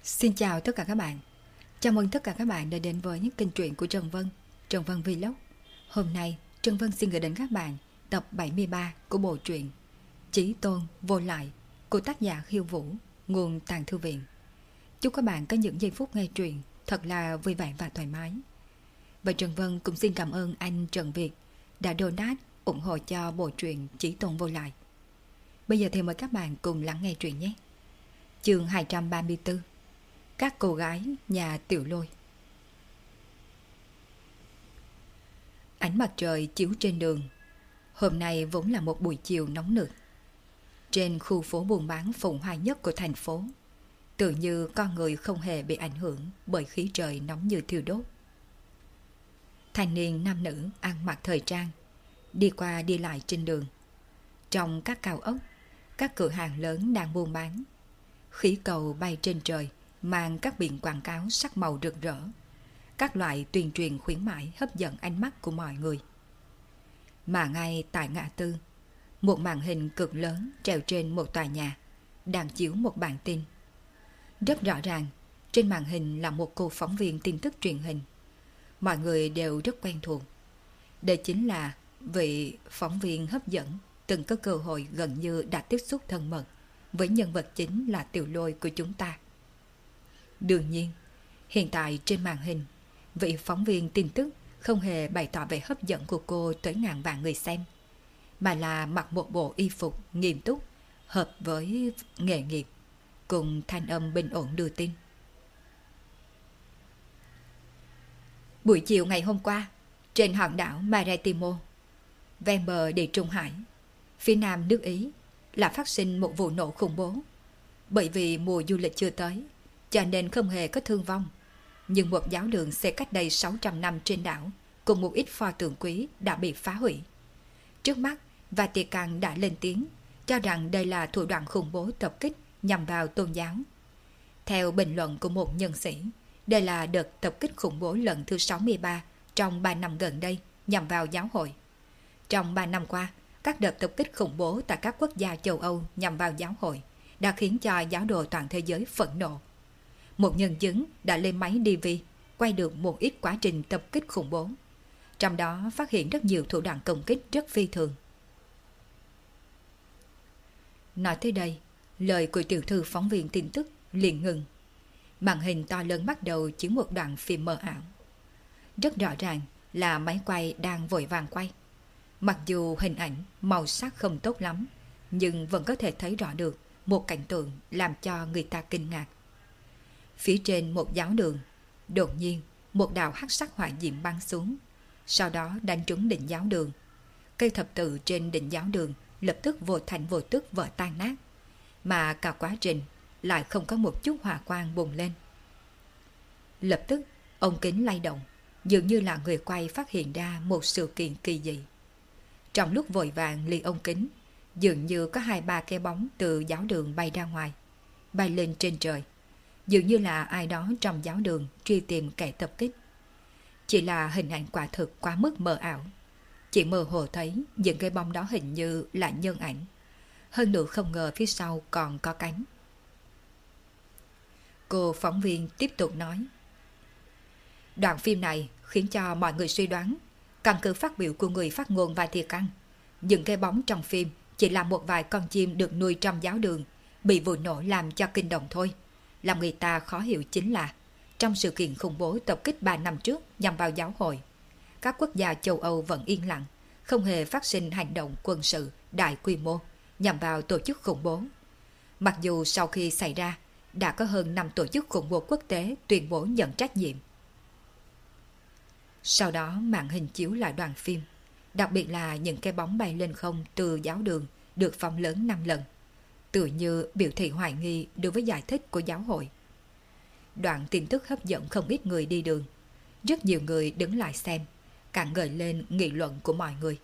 Xin chào tất cả các bạn. Chào mừng tất cả các bạn đã đến với những kênh truyện của Trần Vân, Trần Vân Vlog. Hôm nay, Trần Vân xin gửi đến các bạn tập 73 của bộ truyện Chí Tôn Vô Lại của tác giả Khiêu Vũ, nguồn Tàng Thư Viện. Chúc các bạn có những giây phút nghe truyện thật là vui vẻ và thoải mái. Và Trần Vân cũng xin cảm ơn anh Trần Việt đã donate ủng hộ cho bộ truyện Chí Tôn Vô Lại. Bây giờ thì mời các bạn cùng lắng nghe truyện nhé. Chương 234: Các cô gái nhà Tiểu Lôi. Ánh mặt trời chiếu trên đường. Hôm nay vốn là một buổi chiều nóng nực. Trên khu phố buôn bán phồn hoa nhất của thành phố, tự như con người không hề bị ảnh hưởng bởi khí trời nóng như thiêu đốt. Thanh niên nam nữ ăn mặc thời trang, đi qua đi lại trên đường. Trong các cao ốc, các cửa hàng lớn đang buôn bán. Khí cầu bay trên trời, mang các biển quảng cáo sắc màu rực rỡ. Các loại tuyên truyền khuyến mãi hấp dẫn ánh mắt của mọi người. Mà ngay tại ngã tư, một màn hình cực lớn treo trên một tòa nhà đang chiếu một bản tin. Rất rõ ràng, trên màn hình là một cô phóng viên tin tức truyền hình. Mọi người đều rất quen thuộc. Đây chính là vị phóng viên hấp dẫn từng có cơ hội gần như đã tiếp xúc thân mật với nhân vật chính là Tiểu Lôi của chúng ta. Đương nhiên, hiện tại trên màn hình, vị phóng viên tin tức không hề bày tỏ vẻ hấp dẫn của cô tới ngàn vạn người xem, mà là mặc một bộ y phục nghiêm túc, hợp với nghề nghiệp, cùng thanh âm bình ổn đưa tin. Buổi chiều ngày hôm qua, trên hòn đảo Maritimo, ven bờ Địa Trung Hải, phía nam nước Ý, là phát sinh một vụ nổ khủng bố. Bởi vì mùa du lịch chưa tới, cho nên không hề có thương vong. Nhưng một giáo đường xây cách đây 600 năm trên đảo cùng một ít pho tượng quý đã bị phá hủy. Trước mắt, Vatican đã lên tiếng cho rằng đây là thủ đoạn khủng bố tập kích nhằm vào tôn giáo. Theo bình luận của một nhân sĩ, đây là đợt tập kích khủng bố lần thứ 63 trong 3 năm gần đây nhằm vào giáo hội. Trong 3 năm qua, các đợt tập kích khủng bố tại các quốc gia châu Âu nhằm vào giáo hội đã khiến cho giáo đồ toàn thế giới phẫn nộ. Một nhân chứng đã lên máy DV quay được một ít quá trình tập kích khủng bố. Trong đó phát hiện rất nhiều thủ đoạn công kích rất phi thường. Nói tới đây, lời của tiểu thư phóng viên tin tức liền ngừng. Màn hình to lớn bắt đầu chiếu một đoạn phim mờ ảo. Rất rõ ràng là máy quay đang vội vàng quay. Mặc dù hình ảnh, màu sắc không tốt lắm, nhưng vẫn có thể thấy rõ được một cảnh tượng làm cho người ta kinh ngạc. Phía trên một giáo đường, đột nhiên một đạo hắc sắc hỏa diệm bắn xuống, sau đó đánh trúng đỉnh giáo đường. Cây thập tự trên đỉnh giáo đường lập tức vô thành vô tức vỡ tan nát, mà cả quá trình lại không có một chút hỏa quang bùng lên. Lập tức, ống kính lay động, dường như là người quay phát hiện ra một sự kiện kỳ dị. Trong lúc vội vàng ly ống kính, dường như có 2-3 cái bóng từ giáo đường bay ra ngoài, bay lên trên trời. Dường như là ai đó trong giáo đường truy tìm kẻ tập kích. Chỉ là hình ảnh quả thực quá mức mờ ảo. Chỉ mơ hồ thấy những cái bóng đó hình như là nhân ảnh. Hơn nữa không ngờ phía sau còn có cánh. Cô phóng viên tiếp tục nói. Đoạn phim này khiến cho mọi người suy đoán, căn cứ phát biểu của người phát ngôn Vatican, những cái bóng trong phim chỉ là một vài con chim được nuôi trong giáo đường, bị vụ nổ làm cho kinh động thôi. Làm người ta khó hiểu chính là, trong sự kiện khủng bố tập kích 3 năm trước nhằm vào giáo hội, các quốc gia châu Âu vẫn yên lặng, không hề phát sinh hành động quân sự đại quy mô nhằm vào tổ chức khủng bố. Mặc dù sau khi xảy ra, đã có hơn 5 tổ chức khủng bố quốc tế tuyên bố nhận trách nhiệm. Sau đó màn hình chiếu lại đoạn phim, đặc biệt là những cái bóng bay lên không từ giáo đường được phóng lớn 5 lần, tự như biểu thị hoài nghi đối với giải thích của giáo hội. Đoạn tin tức hấp dẫn không ít người đi đường. Rất nhiều người đứng lại xem, càng gợi lên nghị luận của mọi người.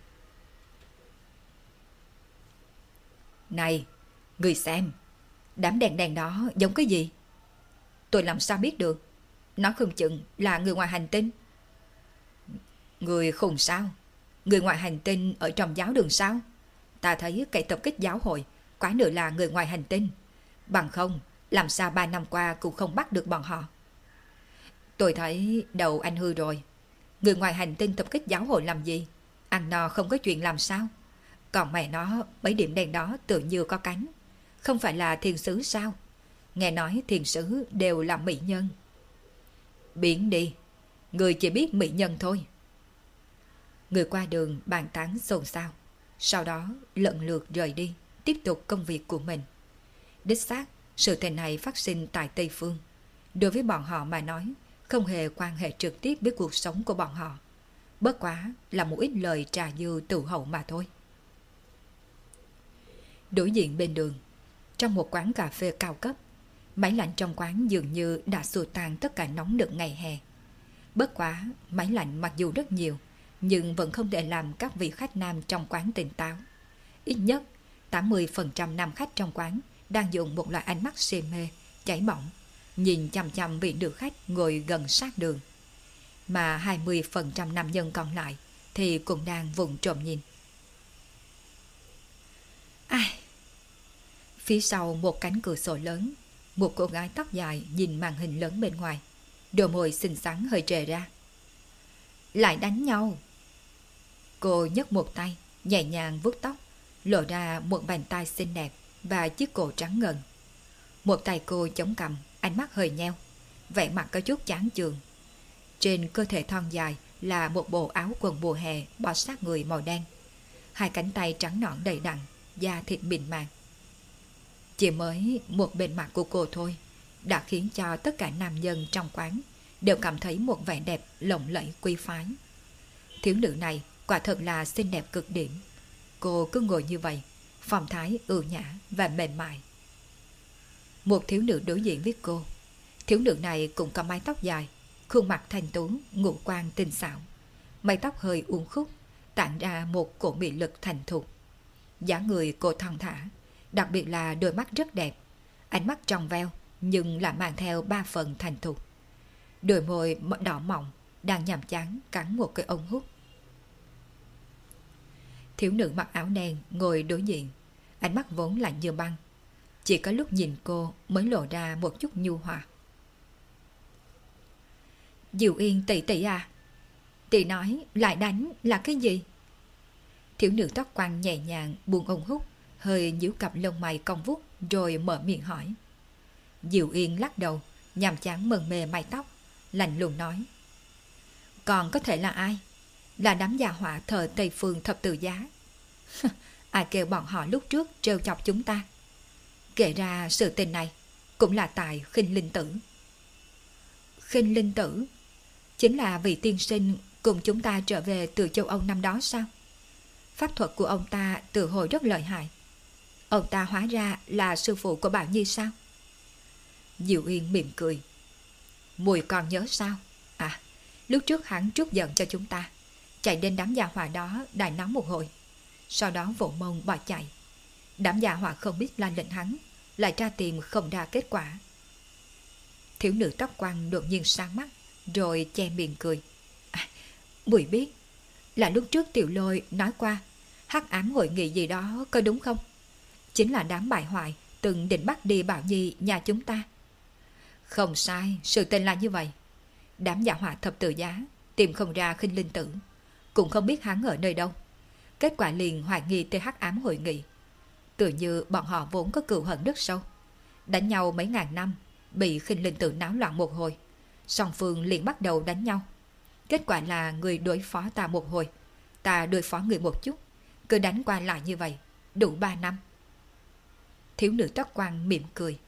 Này, người xem, đám đèn đèn đó giống cái gì? Tôi làm sao biết được? Nó không chừng là người ngoài hành tinh. Người khùng sao? Người ngoài hành tinh ở trong giáo đường sao? Ta thấy kẻ tập kích giáo hội quá nửa là người ngoài hành tinh. Bằng không, Làm sao 3 năm qua cũng không bắt được bọn họ? Tôi thấy đầu anh hư rồi. Người ngoài hành tinh tập kích giáo hội làm gì? Ăn no không có chuyện làm sao? Còn mẹ nó, mấy điểm đen đó tự như có cánh. Không phải là thiên sứ sao? Nghe nói thiên sứ đều là mỹ nhân. Biến đi, người chỉ biết mỹ nhân thôi. Người qua đường bàn tán xôn xao. Sau đó lần lượt rời đi, tiếp tục công việc của mình. Đích xác, sự tình này phát sinh tại Tây Phương. Đối với bọn họ mà nói, không hề quan hệ trực tiếp với cuộc sống của bọn họ. Bất quá là một ít lời trà dư tự hậu mà thôi. Đối diện bên đường, trong một quán cà phê cao cấp, máy lạnh trong quán dường như đã xua tan tất cả nóng nực ngày hè. Bất quá, máy lạnh mặc dù rất nhiều, nhưng vẫn không để làm các vị khách nam trong quán tỉnh táo. Ít nhất, 80% nam khách trong quán đang dùng một loại ánh mắt si mê, cháy bỏng, nhìn chằm chằm vị nữ khách ngồi gần sát đường. Mà 20% nam nhân còn lại thì cũng đang vùng trộm nhìn. Ai? Phía sau một cánh cửa sổ lớn, một cô gái tóc dài nhìn màn hình lớn bên ngoài, đôi môi xinh xắn hơi trề ra. Lại đánh nhau. Cô nhấc một tay, nhẹ nhàng vuốt tóc, lộ ra một bàn tay xinh đẹp và chiếc cổ trắng ngần. Một tay cô chống cằm, ánh mắt hơi nheo, vẻ mặt có chút chán chường. Trên cơ thể thon dài là một bộ áo quần mùa hè bó sát người màu đen. Hai cánh tay trắng nõn đầy đặn, da thịt mịn màng. Chỉ mới một bên mặt của cô thôi đã khiến cho tất cả nam nhân trong quán đều cảm thấy một vẻ đẹp lộng lẫy quý phái. Thiếu nữ này quả thật là xinh đẹp cực điểm. Cô cứ ngồi như vậy, phong thái ưu nhã và mềm mại. Một thiếu nữ đối diện với cô. Thiếu nữ này cũng có mái tóc dài, khuôn mặt thanh tú, ngũ quan tinh xảo. Mái tóc hơi uốn khúc, tản ra một cổ mị lực thành thục. Dáng người cô thon thả, đặc biệt là đôi mắt rất đẹp, ánh mắt trong veo nhưng lại mang theo 3 phần thành thục. Đôi môi đỏ mọng đang nhàm chán cắn một cái ống hút. Thiếu nữ mặc áo đen ngồi đối diện, ánh mắt vốn lạnh như băng, chỉ có lúc nhìn cô mới lộ ra một chút nhu hòa. Diệu Yên tỷ tỷ à, tỷ nói lại đánh là cái gì? Thiếu nữ tóc quăn nhẹ nhàng buông ống hút, hơi nhíu cặp lông mày cong vút rồi mở miệng hỏi. Diệu Yên lắc đầu, nhàm chán mần mê mái tóc, lạnh lùng nói. Còn có thể là ai? Là đám già họa thờ Tây Phương thập tự giá. Ai kêu bọn họ lúc trước trêu chọc chúng ta? Kể ra sự tình này cũng là tại Khinh Linh Tử. Khinh Linh Tử chính là vị tiên sinh cùng chúng ta trở về từ châu Âu năm đó sao? Pháp thuật của ông ta từ hồi rất lợi hại. Ông ta hóa ra là sư phụ của Bảo Nhi sao? Diệu Yên mỉm cười. Mùi còn nhớ sao? À, lúc trước hắn trút giận cho chúng ta, chạy đến đám gia hỏa đó đại náo một hồi, sau đó vỗ mông bỏ chạy. Đám gia hỏa không biết la lệnh hắn, lại tra tìm không ra kết quả. Thiếu nữ tóc quăn đột nhiên sáng mắt, rồi che miệng cười. À, Mùi biết, là lúc trước Tiểu Lôi nói qua hắc ám hội nghị gì đó có đúng không? Chính là đám bại hoại từng định bắt đi Bảo Nhi nhà chúng ta. Không sai, sự tình là như vậy. Đám giả họa thập tự giá tìm không ra Khinh Linh Tử, cũng không biết hắn ở nơi đâu. Kết quả liền hoài nghi tới hắc ám hội nghị. Tự như bọn họ vốn có cừu hận rất sâu, đánh nhau mấy ngàn năm, bị Khinh Linh Tử náo loạn một hồi, song phương liền bắt đầu đánh nhau. Kết quả là người đối phó ta một hồi, ta đối phó người một chút, cứ đánh qua lại như vậy đủ 3 năm. Thiếu nữ tóc quăn mỉm cười.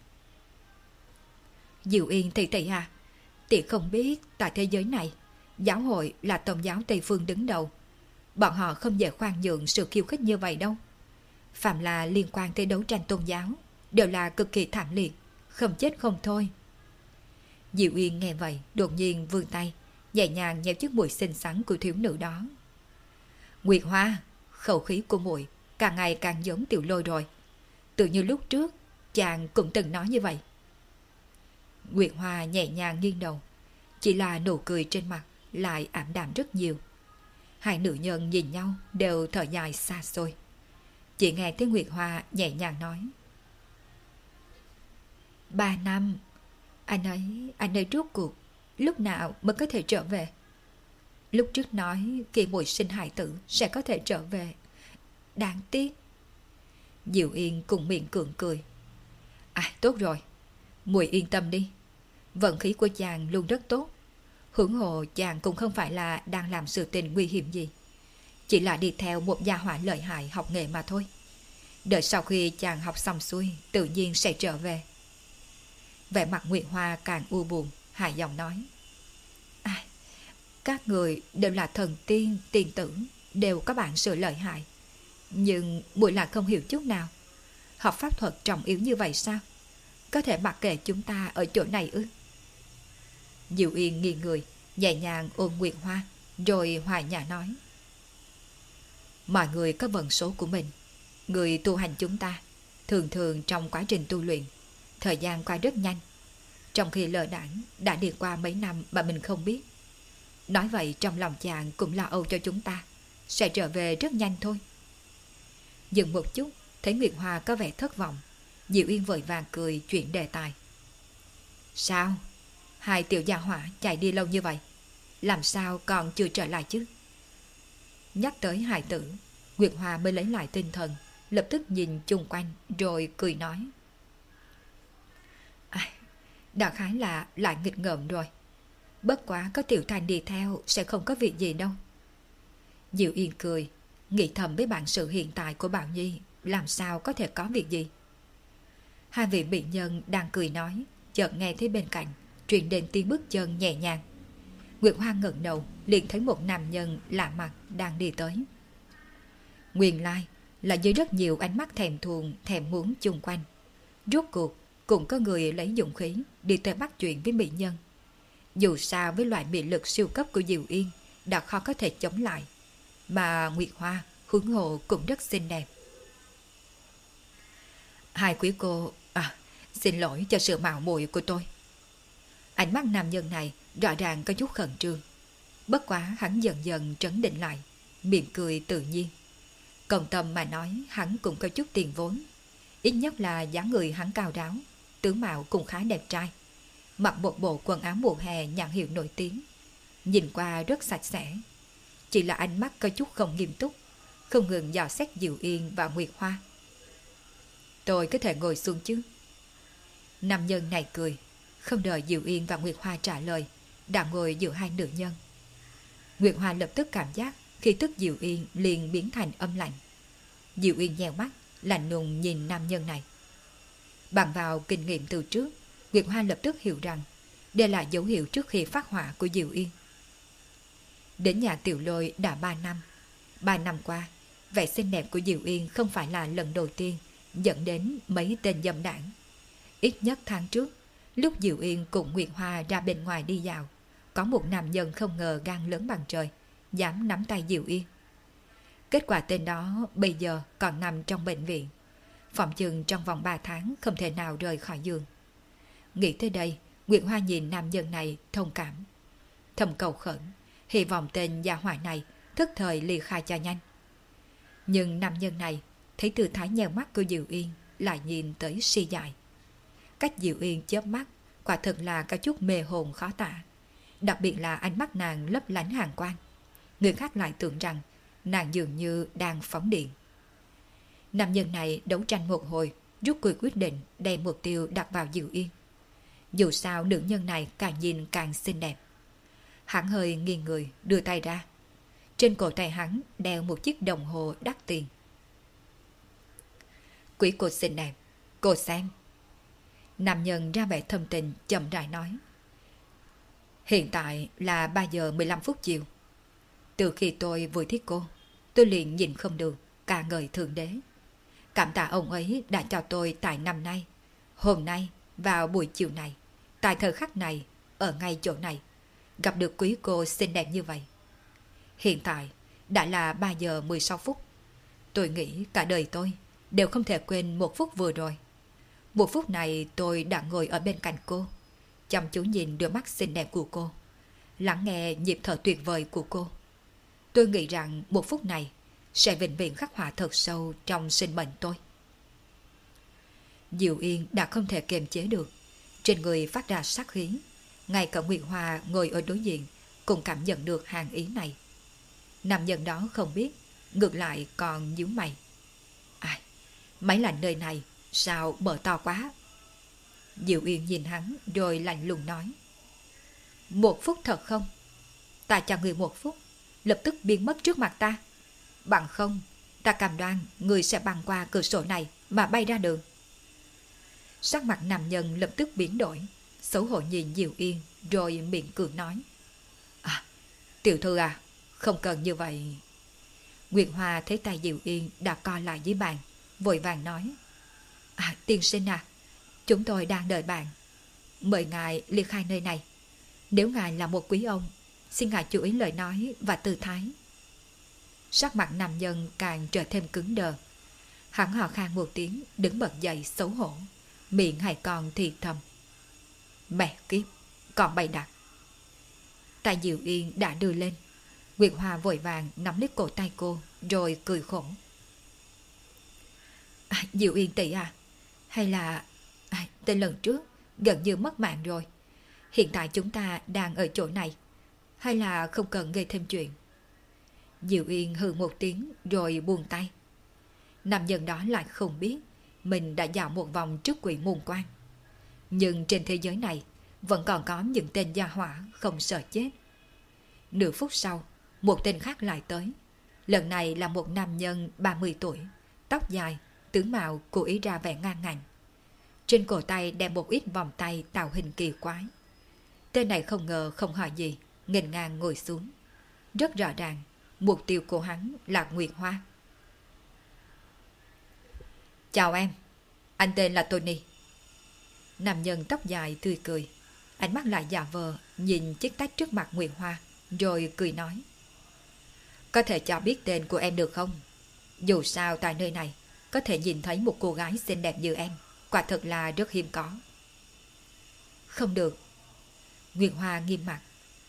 Diệu Yên tỷ tỷ à, tỷ không biết tại thế giới này, giáo hội là tôn giáo Tây Phương đứng đầu. Bọn họ không dễ khoan nhượng sự khiêu khích như vậy đâu. Phạm là liên quan tới đấu tranh tôn giáo đều là cực kỳ thảm liệt, không chết không thôi. Diệu Yên nghe vậy đột nhiên vươn tay, nhẹ nhàng nhéo chiếc mũi xinh xắn của thiếu nữ đó. Nguyệt Hoa, khẩu khí của muội càng ngày càng giống Tiểu Lôi rồi. Tự như lúc trước chàng cũng từng nói như vậy. Nguyệt Hoa nhẹ nhàng nghiêng đầu, chỉ là nụ cười trên mặt lại ảm đạm rất nhiều. Hai nữ nhân nhìn nhau đều thở dài xa xôi. Chỉ nghe thấy Nguyệt Hoa nhẹ nhàng nói. 3 năm. Anh ấy rốt cuộc lúc nào mới có thể trở về? Lúc trước nói khi muội sinh hài tử sẽ có thể trở về. Đáng tiếc. Diệu Yên cùng miệng cường cười. Tốt rồi, muội yên tâm đi. Vận khí của chàng luôn rất tốt. Huống hồ chàng cũng không phải là đang làm sự tình nguy hiểm gì. Chỉ là đi theo một gia hỏa lợi hại học nghề mà thôi. Đợi sau khi chàng học xong xuôi tự nhiên sẽ trở về. Vẻ mặt Nguyệt Hoa càng u buồn, hài giọng nói. Các người đều là thần tiên, tiên tử, đều có bản sự lợi hại. Nhưng muội là không hiểu chút nào. Học pháp thuật trọng yếu như vậy sao? Có thể mặc kệ chúng ta ở chỗ này ư? Diệu Yên nghiêng người, nhẹ nhàng ôm Nguyệt Hoa, rồi hòa nhã nói. Mọi người có vận số của mình. Người tu hành chúng ta, thường thường trong quá trình tu luyện, thời gian qua rất nhanh. Trong khi lờ đãng đã đi qua mấy năm mà mình không biết. Nói vậy trong lòng chàng cũng lo âu cho chúng ta, sẽ trở về rất nhanh thôi. Dừng một chút, thấy Nguyệt Hoa có vẻ thất vọng, Diệu Yên vội vàng cười chuyển đề tài. Sao? Hai tiểu gia hỏa chạy đi lâu như vậy, làm sao còn chưa trở lại chứ? Nhắc tới hài tử, Nguyệt Hoa mới lấy lại tinh thần, lập tức nhìn chung quanh rồi cười nói. Đại khái là lại nghịch ngợm rồi. Bất quá có Tiểu Thành đi theo sẽ không có việc gì đâu. Diệu Yên cười, nghĩ thầm với bản sự hiện tại của Bảo Nhi, làm sao có thể có việc gì. Hai vị mỹ nhân đang cười nói, chợt nghe thấy bên cạnh truyền đến tiếng bước chân nhẹ nhàng. Nguyệt Hoa ngẩng đầu, liền thấy một nam nhân lạ mặt đang đi tới. Nguyên lai là dưới rất nhiều ánh mắt thèm thuồng thèm muốn chung quanh, rốt cuộc cũng có người lấy dũng khí đi tới bắt chuyện với mỹ nhân. Dù sao với loại mị lực siêu cấp của Diệu Yên đã khó có thể chống lại, mà Nguyệt Hoa huống hồ cũng rất xinh đẹp. Hai quý cô, xin lỗi cho sự mạo muội của tôi. Ánh mắt nam nhân này rõ ràng có chút khẩn trương. Bất quá hắn dần dần trấn định lại, miệng cười tự nhiên. Còn tâm mà nói hắn cũng có chút tiền vốn. Ít nhất là dáng người hắn cao ráo, tướng mạo cũng khá đẹp trai. Mặc một bộ quần áo mùa hè nhãn hiệu nổi tiếng, nhìn qua rất sạch sẽ. Chỉ là ánh mắt có chút không nghiêm túc, không ngừng dò xét Diệu Yên và Nguyệt Hoa. Tôi có thể ngồi xuống chứ? Nam nhân này cười, không đợi Diệu Yên và Nguyệt Hoa trả lời, đã ngồi giữa hai nữ nhân. Nguyệt Hoa lập tức cảm giác khi tức Diệu Yên liền biến thành âm lạnh. Diệu Yên nheo mắt, lạnh lùng nhìn nam nhân này. Bằng vào kinh nghiệm từ trước, Nguyệt Hoa lập tức hiểu rằng đây là dấu hiệu trước khi phát hỏa của Diệu Yên. Đến nhà Tiểu Lôi đã 3 năm. 3 năm qua, vẻ xinh đẹp của Diệu Yên không phải là lần đầu tiên dẫn đến mấy tên dâm đảng. Ít nhất tháng trước, lúc Diệu Yên cùng Nguyệt Hoa ra bên ngoài đi dạo, có một nam nhân không ngờ gan lớn bằng trời, dám nắm tay Diệu Yên. Kết quả tên đó bây giờ còn nằm trong bệnh viện, phòng chừng trong vòng 3 tháng không thể nào rời khỏi giường. Nghĩ tới đây, Nguyệt Hoa nhìn nam nhân này thông cảm, thầm cầu khẩn, hy vọng tên gia hỏa này thức thời ly khai cho nhanh. Nhưng nam nhân này thấy tư thái nheo mắt của Diệu Yên lại nhìn tới si dại. Cách Diệu Yên chớp mắt quả thật là có chút mê hồn khó tả, đặc biệt là ánh mắt nàng lấp lánh hàn quang. Người khác lại tưởng rằng nàng dường như đang phóng điện. Nam nhân này đấu tranh một hồi, rút cuộc quyết định đem mục tiêu đặt vào Diệu Yên. Dù sao nữ nhân này càng nhìn càng xinh đẹp. Hắn hơi nghiêng người đưa tay ra. Trên cổ tay hắn đeo một chiếc đồng hồ đắt tiền. Quý cô xinh đẹp, cô xem. Nam nhân ra vẻ thâm tình chậm rãi nói. Hiện tại là 3 giờ 15 phút chiều. Từ khi tôi vừa thích cô, tôi liền nhìn không được, ca ngợi Thượng Đế. Cảm tạ ông ấy đã cho tôi tại năm nay, hôm nay, vào buổi chiều này, tại thời khắc này, ở ngay chỗ này, gặp được quý cô xinh đẹp như vậy. Hiện tại đã là 3 giờ 16 phút. Tôi nghĩ cả đời tôi đều không thể quên 1 phút vừa rồi. 1 phút này tôi đã ngồi ở bên cạnh cô, chăm chú nhìn đôi mắt xinh đẹp của cô, lắng nghe nhịp thở tuyệt vời của cô. Tôi nghĩ rằng 1 phút này sẽ vĩnh viễn khắc họa thật sâu trong sinh mệnh tôi. Diệu Yên đã không thể kiềm chế được, trên người phát ra sát khí. Ngay cả Nguyệt Hoa ngồi ở đối diện cũng cảm nhận được hàng ý này. Nam nhân đó không biết, ngược lại còn nhíu mày. Ai, mấy là nơi này, sao mở to quá? Diệu Uyên nhìn hắn rồi lạnh lùng nói. 1 phút thật không? Ta cho người 1 phút, lập tức biến mất trước mặt ta. Bằng không, ta cam đoan người sẽ băng qua cửa sổ này mà bay ra đường. Sắc mặt nam nhân lập tức biến đổi, xấu hổ nhìn Diệu Uyên rồi miệng cười nói. À, tiểu thư à, không cần như vậy. Nguyệt Hoa thấy tay Diệu Uyên đã co lại dưới bàn, vội vàng nói. À, tiên sinh à, chúng tôi đang đợi bạn. Mời ngài ly khai nơi này. Nếu ngài là một quý ông, xin ngài chú ý lời nói và tư thái. Sắc mặt nam nhân càng trở thêm cứng đờ. Hắn hò khan một tiếng, đứng bật dậy xấu hổ, miệng hay còn thì thầm. Mẹ kiếp, còn bày đặt. Tay Diệu Uyên đã đưa lên. Nguyệt Hoa vội vàng nắm lấy cổ tay cô, rồi cười khổ. À, Diệu Uyên tỷ à, hay là từ lần trước gần như mất mạng rồi. Hiện tại chúng ta đang ở chỗ này, hay là không cần gây thêm chuyện? Diệu Uyên hừ một tiếng rồi buông tay. Nam nhân đó lại không biết mình đã dạo một vòng trước quỷ môn quan. Nhưng trên thế giới này vẫn còn có những tên gia hỏa không sợ chết. Nửa phút sau, một tên khác lại tới. Lần này là một nam nhân 30 tuổi, tóc dài, tướng mạo cố ý ra vẻ ngang ngạnh. Trên cổ tay đeo một ít vòng tay tạo hình kỳ quái. Tên này không ngờ không hỏi gì, nghênh ngang ngồi xuống. Rất rõ ràng, mục tiêu của hắn là Nguyệt Hoa. Chào em, anh tên là Tony. Nam nhân tóc dài tươi cười, ánh mắt lại giả vờ nhìn chiếc tách trước mặt Nguyệt Hoa, rồi cười nói. Có thể cho biết tên của em được không? Dù sao tại nơi này có thể nhìn thấy một cô gái xinh đẹp như em, quả thật là rất hiếm có. Không được. Nguyệt Hoa nghiêm mặt.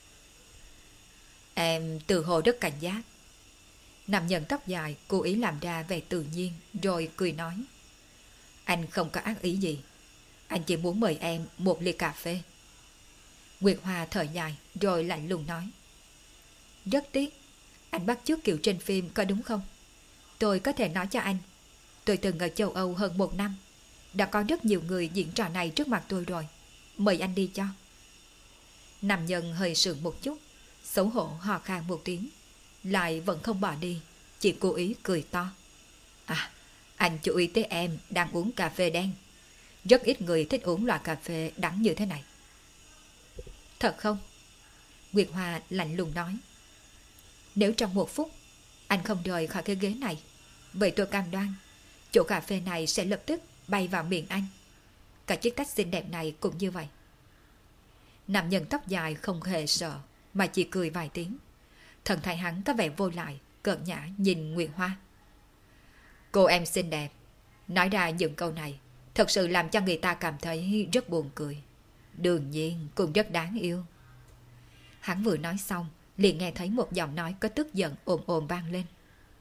Em từ hồi rất cảnh giác. Nam nhân tóc dài cố ý làm ra vẻ tự nhiên, rồi cười nói. Anh không có ác ý gì, anh chỉ muốn mời em một ly cà phê. Nguyệt Hoa thở dài rồi lạnh lùng nói. Rất tiếc, anh bắt chước kiểu trên phim có đúng không? Tôi có thể nói cho anh, tôi từng ở châu Âu hơn 1 năm, đã có rất nhiều người diễn trò này trước mặt tôi rồi. Mời anh đi cho. Nam nhân hơi sượng một chút, xấu hổ hò khan một tiếng, lại vẫn không bỏ đi, chỉ cố ý cười to. À, anh chú ý tới em đang uống cà phê đen. Rất ít người thích uống loại cà phê đắng như thế này. Thật không? Nguyệt Hoa lạnh lùng nói. Nếu trong 1 phút anh không rời khỏi cái ghế này, vậy tôi cam đoan chỗ cà phê này sẽ lập tức bay vào miệng anh. Cả chiếc tách xinh đẹp này cũng như vậy. Nam nhân tóc dài không hề sợ, mà chỉ cười vài tiếng. Thần thái hắn có vẻ vô lại, cợt nhã nhìn Nguyệt Hoa. Cô em xinh đẹp, nói ra những câu này thật sự làm cho người ta cảm thấy rất buồn cười. Đương nhiên cũng rất đáng yêu. Hắn vừa nói xong, liền nghe thấy một giọng nói có tức giận ồm ồm vang lên.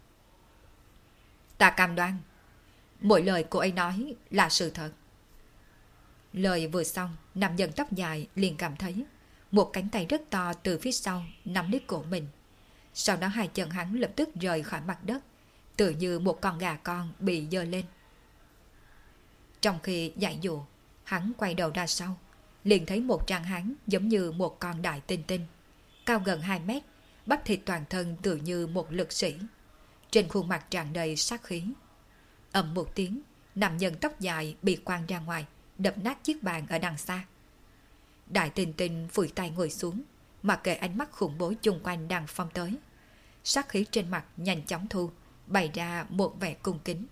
Ta cam đoan, mỗi lời cô ấy nói là sự thật. Lời vừa xong, nam nhân tóc dài liền cảm thấy một cánh tay rất to từ phía sau nắm lấy cổ mình. Sau đó 2 chân hắn lập tức rời khỏi mặt đất, tựa như một con gà con bị giơ lên. Trong khi dãy dụ, hắn quay đầu ra sau, liền thấy một tráng hán giống như một con đại tinh tinh, cao gần 2 mét, bắp thịt toàn thân tựa như một lực sĩ. Trên khuôn mặt tràn đầy sát khí. Ầm một tiếng, nam nhân tóc dài bị quăng ra ngoài, đập nát chiếc bàn ở đằng xa. Đại tinh tinh phủi tay ngồi xuống, mặc kệ ánh mắt khủng bố chung quanh đang phong tới. Sát khí trên mặt nhanh chóng thu, bày ra một vẻ cung kính.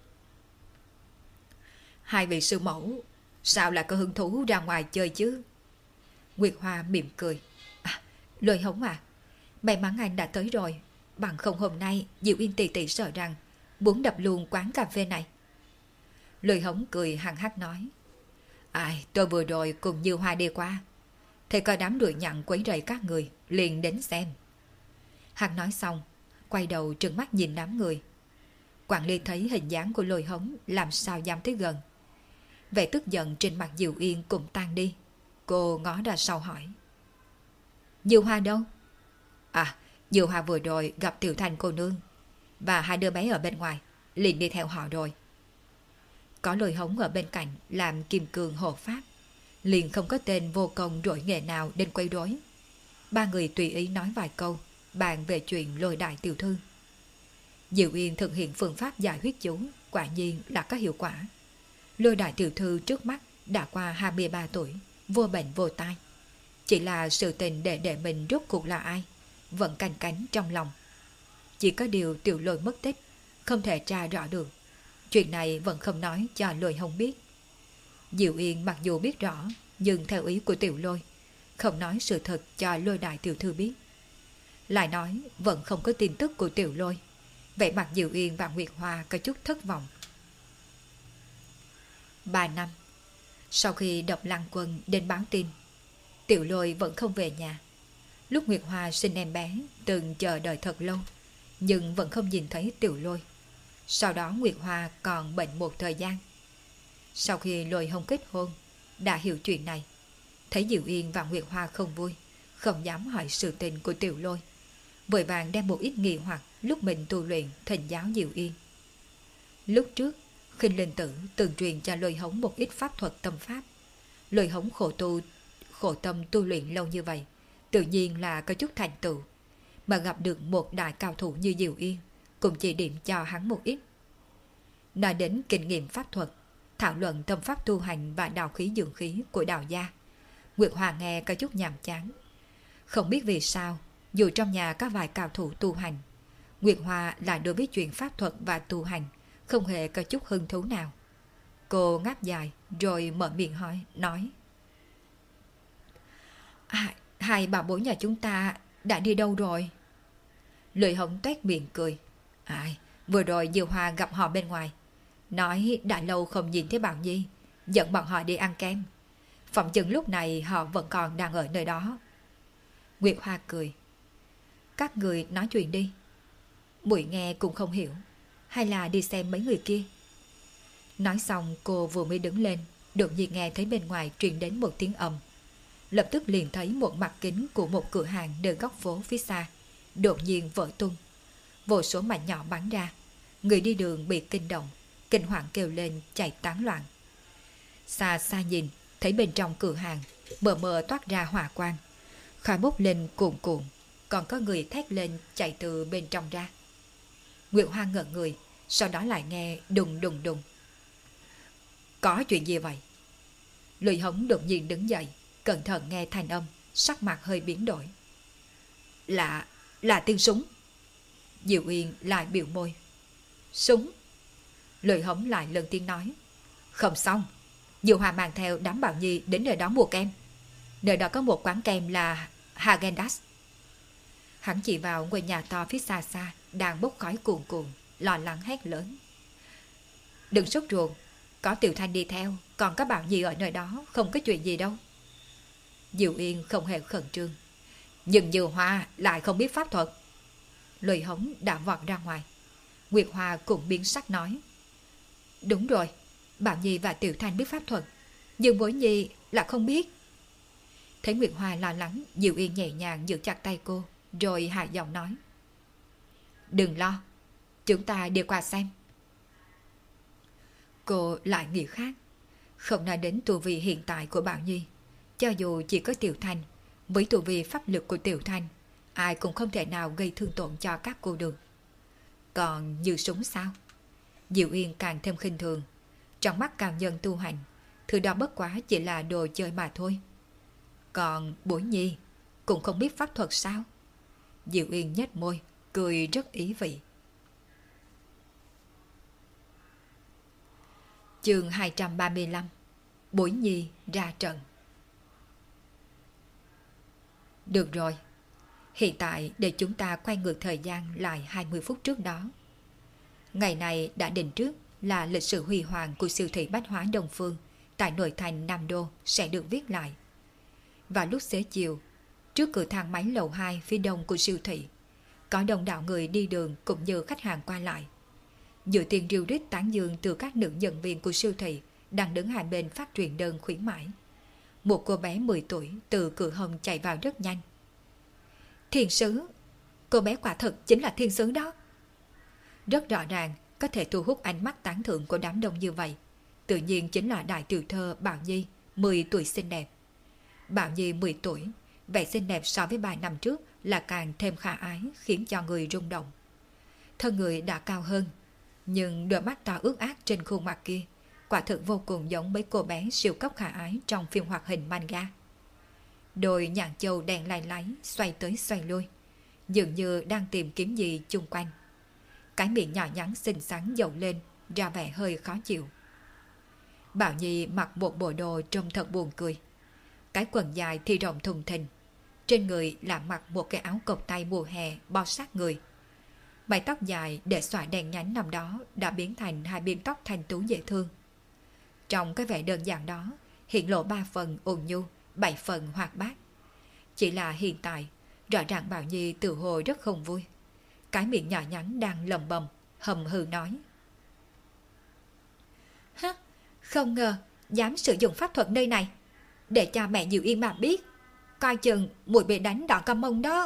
Hai vị sư mẫu, sao lại có hứng thú ra ngoài chơi chứ? Nguyệt Hoa mỉm cười. À, Lôi Hống à, may mắn anh đã tới rồi, bằng không hôm nay Diệu Yên tỷ tỷ sợ rằng muốn đập luôn quán cà phê này. Lôi Hống cười hằng hắc nói. Ai, tôi vừa rồi cùng Như Hoa đi qua, thì có đám đuổi nhặn quấy rầy các người, liền đến xem. Hắn nói xong, quay đầu trừng mắt nhìn đám người. Quản lý thấy hình dáng của Lôi Hống làm sao dám tới gần. Vẻ tức giận trên mặt Diệu Yên cũng tan đi. Cô ngó ra sau hỏi. Diệu Hoa đâu? À, Diệu Hoa vừa rồi gặp Tiểu Thanh cô nương và hai đứa bé ở bên ngoài, liền đi theo họ rồi. Có Lôi Hống ở bên cạnh làm kim cương hộ pháp, liền không có tên vô công rỗi nghề nào đến quấy rối. Ba người tùy ý nói vài câu, bàn về chuyện Lôi đại tiểu thư. Diệu Yên thực hiện phương pháp giải huyết chú, quả nhiên là có hiệu quả. Lôi đại tiểu thư trước mắt đã qua 23 tuổi, vô bệnh vô tai. Chỉ là sự tình đệ mình rốt cuộc là ai, vẫn canh cánh trong lòng. Chỉ có điều Tiểu Lôi mất tích, không thể tra rõ được. Chuyện này vẫn không nói cho Lôi Hống biết. Diệu Yên mặc dù biết rõ, nhưng theo ý của Tiểu Lôi, không nói sự thật cho Lôi đại tiểu thư biết. Lại nói vẫn không có tin tức của Tiểu Lôi. Vậy mặt Diệu Yên và Nguyệt Hoa có chút thất vọng. 3 năm sau khi Độc Lăng Quân đến báo tin, Tiểu Lôi vẫn không về nhà. Lúc Nguyệt Hoa sinh em bé, từng chờ đợi thật lâu, nhưng vẫn không nhìn thấy Tiểu Lôi. Sau đó Nguyệt Hoa còn bệnh một thời gian. Sau khi Lôi Hống kết hôn, đã hiểu chuyện này, thấy Diệu Yên và Nguyệt Hoa không vui, không dám hỏi sự tình của Tiểu Lôi, vội vàng đem một ít nghi hoặc lúc mình tu luyện thỉnh giáo Diệu Yên. Lúc trước, Khinh Linh Tử từng truyền cho Lôi Hống một ít pháp thuật tâm pháp. Lôi Hống khổ tâm tu luyện lâu như vậy, tự nhiên là có chút thành tựu, mà gặp được một đại cao thủ như Diệu Yên, cũng chỉ điểm cho hắn một ít. Nói đến kinh nghiệm pháp thuật, thảo luận tâm pháp tu hành và đạo khí dưỡng khí của đạo gia, Nguyệt Hoa nghe có chút nhàm chán. Không biết vì sao, dù trong nhà có vài cao thủ tu hành, Nguyệt Hoa lại đối với chuyện pháp thuật và tu hành không hề có chút hứng thú nào. Cô ngáp dài rồi mở miệng nói. Hai bà bố nhà chúng ta đã đi đâu rồi? Lôi Hống toét miệng cười. Vừa rồi Diệu Hoa gặp họ bên ngoài, nói đã lâu không nhìn thấy Bảo Nhi, dẫn bọn họ đi ăn kem. Phỏng chừng lúc này họ vẫn còn đang ở nơi đó. Nguyệt Hoa cười. Các người nói chuyện đi. Muội nghe cũng không hiểu, hay là đi xem mấy người kia. Nói xong cô vừa mới đứng lên, đột nhiên nghe thấy bên ngoài truyền đến một tiếng ầm. Lập tức liền thấy một mặt kính của một cửa hàng nơi góc phố phía xa đột nhiên vỡ tung. Vô số mảnh nhỏ bắn ra, người đi đường bị kinh động, kinh hoàng kêu lên chạy tán loạn. Xa xa nhìn, thấy bên trong cửa hàng mờ mờ toát ra hỏa quang, khói bốc lên cuồn cuộn, còn có người thét lên chạy từ bên trong ra. Nguyệt Hoa ngẩn người, sau đó lại nghe đùng đùng đùng. Có chuyện gì vậy? Lôi Hống đột nhiên đứng dậy, cẩn thận nghe thanh âm, sắc mặt hơi biến đổi. Là tiếng súng. Diệu Yên lại biểu môi. Súng? Lôi Hống lại lần tiếng nói. Không xong, Diệu Hoa mang theo đám Bảo Nhi đến nơi đó mua kem. Nơi đó có một quán kem là Häagen-Dazs. Hắn chỉ vào ngôi nhà to phía xa xa đang bốc khói cuồn cuộn, lo lắng hét lớn. Đừng sốt ruột, có Tiểu Thanh đi theo, còn có Bảo Nhi ở nơi đó, không có chuyện gì đâu. Diệu Yên không hề khẩn trương. Nhưng Diệu Hoa lại không biết pháp thuật. Lôi Hống đã vọt ra ngoài. Nguyệt Hoa cũng biến sắc nói. Đúng rồi, Bảo Nhi và Tiểu Thanh biết pháp thuật, nhưng Bối Nhi là không biết. Thấy Nguyệt Hoa lo lắng, Diệu Yên nhẹ nhàng giữ chặt tay cô, rồi hạ giọng nói. Đừng lo, chúng ta đi qua xem. Cô lại nghĩ khác. Không nói đến tu vi hiện tại của Bảo Nhi, cho dù chỉ có Tiểu Thanh, với tu vi pháp lực của Tiểu Thanh, ai cũng không thể nào gây thương tổn cho các cô được. Còn như súng sao? Diệu Yên càng thêm khinh thường. Trong mắt cao nhân tu hành, thứ đó bất quá chỉ là đồ chơi mà thôi. Còn Bối Nhi cũng không biết pháp thuật sao? Diệu Yên nhếch môi, cười rất ý vị. Chương 235. Bối Nhi ra trận. Được rồi, hiện tại để chúng ta quay ngược thời gian lại 20 phút trước đó. Ngày này đã định trước là lịch sử huy hoàng của siêu thị bách hóa Đông Phương tại nội thành Nam Đô sẽ được viết lại. Vào lúc xế chiều, trước cửa thang máy lầu 2 phía đông của siêu thị, có đông đảo người đi đường cũng như khách hàng qua lại. Giữa tiếng rìu rít tán dương từ các nữ nhân viên của siêu thị đang đứng hai bên phát truyền đơn khuyến mãi. Một cô bé 10 tuổi từ cửa hông chạy vào rất nhanh. Thiên sứ, cô bé quả thực chính là thiên sứ đó. Rất rõ ràng có thể thu hút ánh mắt tán thưởng của đám đông như vậy. Tự nhiên chính là đại tiểu thơ Bảo Nhi, 10 tuổi xinh đẹp. Bảo Nhi 10 tuổi, vẻ xinh đẹp so với 3 năm trước là càng thêm khả ái, khiến cho người rung động. Thân người đã cao hơn, nhưng đôi mắt to ướt át trên khuôn mặt kia quả thực vô cùng giống mấy cô bé siêu cấp khả ái trong phim hoạt hình manga. Đôi nhãn châu đen lay láy xoay tới xoay lui, dường như đang tìm kiếm gì chung quanh. Cái miệng nhỏ nhắn xinh xắn dầu lên, ra vẻ hơi khó chịu. Bảo Nhi mặc một bộ đồ trông thật buồn cười. Cái quần dài thì rộng thùng thình, trên người là mặc một cái áo cộc tay mùa hè bó sát người. Mái tóc dài để xõa đèn nhánh năm đó đã biến thành hai biên tóc thanh tú dễ thương. Trong cái vẻ đơn giản đó hiện lộ 3 phần ôn nhu, 7 phần hoạt bát. Chỉ là hiện tại rõ ràng Bảo Nhi tự hồ rất không vui. Cái miệng nhỏ nhắn đang lầm bầm hầm hừ nói: Hả? Không ngờ dám sử dụng pháp thuật nơi này, để cho mẹ Diệu Yên mà biết, coi chừng mùi bị đánh đỏ cả mông đó.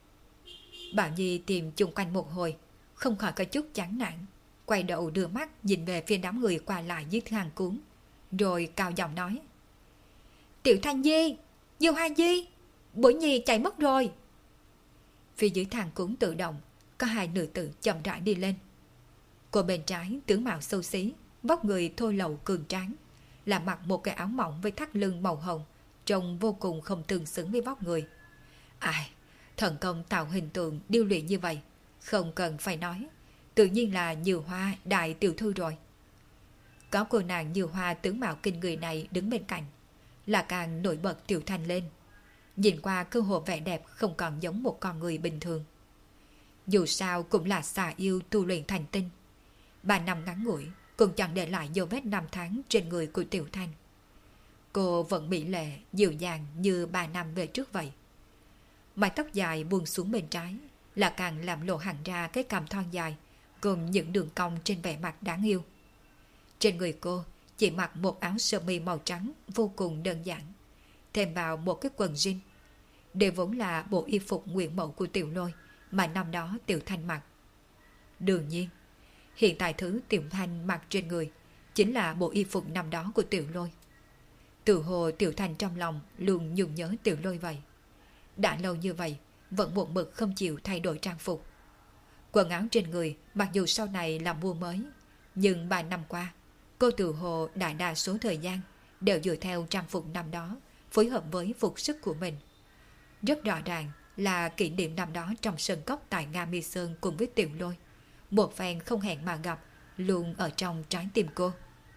Bảo Nhi tìm chung quanh một hồi, không khỏi có chút chán nản, quay đầu đưa mắt nhìn về phía đám người qua lại dưới hàng cuốn, rồi cao giọng nói: Tiểu Thanh Di, Diêu Hoa Di, Bội Nhi chạy mất rồi. Phía dưới thang cuốn tự động có 2 nữ tử chậm rãi đi lên. Cô bên trái tướng mạo xấu xí, vóc người thô lậu cường tráng, là mặc một cái áo mỏng với thắt lưng màu hồng, trông vô cùng không tương xứng với vóc người. Ai, thần công tạo hình tượng điêu luyện như vậy, không cần phải nói, tự nhiên là Như Hoa đại tiểu thư rồi. Có cô nàng Như Hoa tướng mạo kinh người này đứng bên cạnh, là càng nổi bật Tiểu Thanh lên. Nhìn qua cơ hồ vẻ đẹp không còn giống một con người bình thường. Dù sao cũng là xà yêu tu luyện thành tinh. 3 năm ngắn ngủi cũng chẳng để lại dấu vết năm tháng trên người của Tiểu Thanh. Cô vẫn mỹ lệ, dịu dàng như 3 năm về trước vậy. Mái tóc dài buông xuống bên trái là càng làm lộ hẳn ra cái cằm thon dài, cùng những đường cong trên vẻ mặt đáng yêu. Trên người cô chỉ mặc một áo sơ mi màu trắng vô cùng đơn giản, thêm vào một cái quần jean. Đây vốn là bộ y phục nguyện mẫu của Tiểu Lôi mà năm đó Tiểu Thanh mặc. Đương nhiên, hiện tại thứ Tiểu Thanh mặc trên người chính là bộ y phục năm đó của Tiểu Lôi. Tự hồ Tiểu Thanh trong lòng luôn nhung nhớ Tiểu Lôi vậy. Đã lâu như vậy vẫn một mực không chịu thay đổi trang phục. Quần áo trên người mặc dù sau này là mua mới, nhưng 3 năm qua cô tự hồ đại đa số thời gian đều dựa theo trang phục năm đó, phối hợp với phục sức của mình. Rất rõ ràng là kỷ niệm năm đó trong sân cốc tại Nga Mi Sơn cùng với Tiểu Lôi, một phen không hẹn mà gặp, luôn ở trong trái tim cô.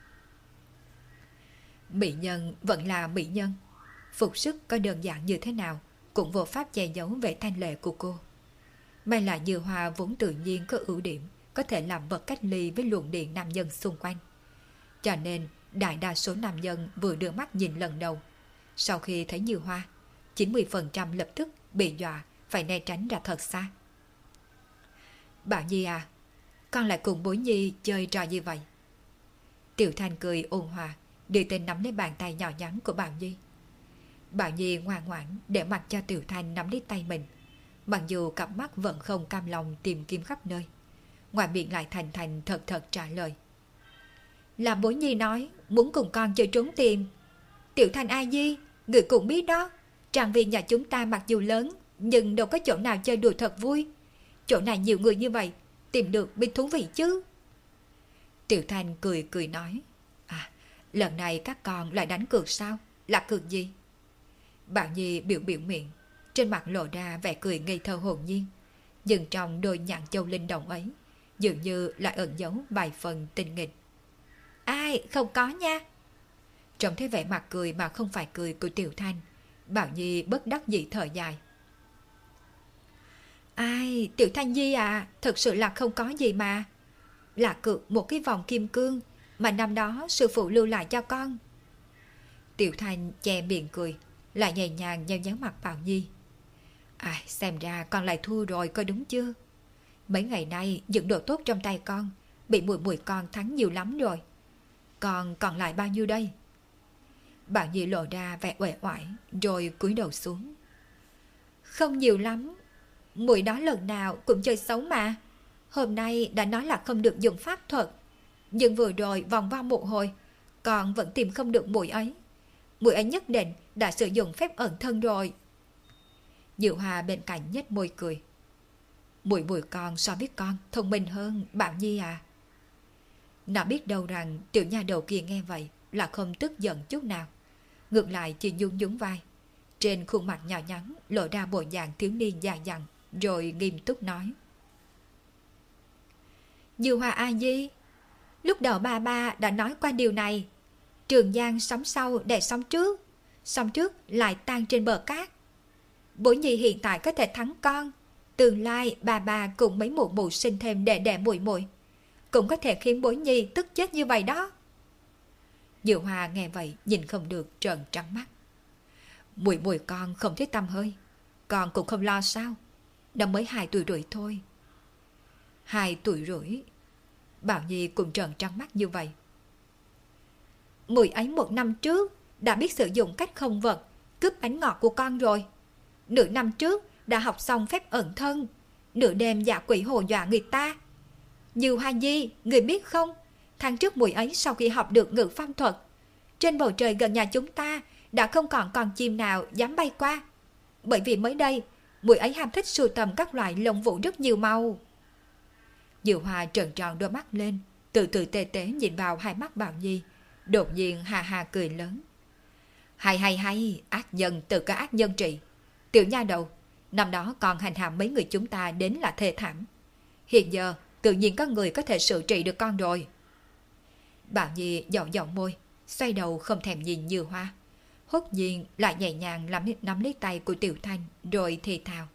Mỹ nhân vẫn là mỹ nhân, phục sức có đơn giản như thế nào cũng vô pháp che giấu vẻ thanh lệ của cô. May là Như Hoa vốn tự nhiên có ưu điểm, có thể làm vật cách ly với luồng điện nam nhân xung quanh. Cho nên đại đa số nam nhân vừa đưa mắt nhìn lần đầu, sau khi thấy Như Hoa, 90% lập tức bị dọa phải né tránh ra thật xa. Bảo Nhi à, con lại cùng Bối Nhi chơi trò gì vậy? Tiểu Thanh cười ôn hòa, đưa tên nắm lấy bàn tay nhỏ nhắn của Bảo Nhi. Bảo Nhi ngoan ngoãn để mặc cho Tiểu Thanh nắm lấy tay mình, mặc dù cặp mắt vẫn không cam lòng tìm kiếm khắp nơi, ngoài miệng lại thành thành thật thật trả lời: Là Bối Nhi nói muốn cùng con chơi trốn tìm. Tiểu Thanh A Di, người cũng biết đó, trang viên nhà chúng ta mặc dù lớn nhưng đâu có chỗ nào chơi đùa thật vui. Chỗ này nhiều người như vậy, tìm được mới thú vị chứ. Tiểu Thanh cười cười nói: À, lần này các con lại đánh cược sao? Là cược gì? Bảo Nhi biểu biểu miệng, trên mặt lộ ra vẻ cười ngây thơ hồn nhiên, nhưng trong đôi nhãn châu linh động ấy dường như lại ẩn giấu vài phần tinh nghịch. Ai, không có nha. Trông thấy vẻ mặt cười mà không phải cười của Tiểu Thanh, Bảo Nhi bất đắc dĩ thở dài. Ai, Tiểu Thanh Nhi à, thật sự là không có gì mà. Là cược một cái vòng kim cương mà năm đó sư phụ lưu lại cho con. Tiểu Thanh che miệng cười, lại nhẹ nhàng nhéo nhéo mặt Bảo Nhi. Ai, xem ra con lại thua rồi, có đúng chưa? Mấy ngày nay những đồ tốt trong tay con bị muội muội con thắng nhiều lắm rồi. còn lại bao nhiêu đây? Bảo Nhi lộ ra vẻ uể oải rồi cúi đầu xuống. Không nhiều lắm. Muội đó lần nào cũng chơi xấu mà. Hôm nay đã nói là không được dùng pháp thuật, nhưng vừa rồi vòng vo một hồi, còn vẫn tìm không được muội ấy. Muội ấy nhất định đã sử dụng phép ẩn thân rồi. Diệu Hòa bên cạnh nhếch môi cười. Muội con so biết con thông minh hơn Bảo Nhi à. Nào biết đâu rằng tiểu nha đầu kia nghe vậy là không tức giận chút nào, ngược lại chỉ nhún nhún vai. Trên khuôn mặt nhỏ nhắn lộ ra bộ dạng thiếu niên già dặn, rồi nghiêm túc nói. Diệu Hòa a di, lúc đầu ba đã nói qua điều này. Trường Giang sóng sau để sóng trước lại tan trên bờ cát. Bối Nhi hiện tại có thể thắng con, tương lai bà cùng mấy mụ mụ sinh thêm đệ muội cũng có thể khiến Bối Nhi tức chết như vậy đó. Diệu Hòa nghe vậy nhìn không được trợn trắng mắt. Muội con không thấy tăm hơi, con cũng không lo sao. Nó mới 2 tuổi rưỡi thôi. 2 tuổi rưỡi? Bảo Nhi cũng trợn trắng mắt như vậy. Muội ấy 1 năm trước đã biết sử dụng cách không vật cướp bánh ngọt của con rồi. Nửa năm trước đã học xong phép ẩn thân, nửa đêm giả quỷ hồ dọa người ta. Như Hoa Nhi, người biết không, tháng trước muội ấy sau khi học được ngự phong thuật, trên bầu trời gần nhà chúng ta đã không còn con chim nào dám bay qua. Bởi vì mới đây, muội ấy ham thích sưu tầm các loại lông vũ rất nhiều màu. Diệu Hoa trợn tròn đôi mắt lên, từ từ tê tế nhìn vào hai mắt Bảo Nhi, đột nhiên hà hà cười lớn. Hay, ác nhân tự có ác nhân trị. Tiểu nha đầu, năm đó còn hành hạ mấy người chúng ta đến là thê thảm. Hiện giờ tự nhiên có người có thể xử trị được con rồi. Bảo Nhi dọn môi, xoay đầu không thèm nhìn Như Hoa. Hốt nhiên lại nhẹ nhàng nắm lấy tay của Tiểu Thanh rồi thì thào.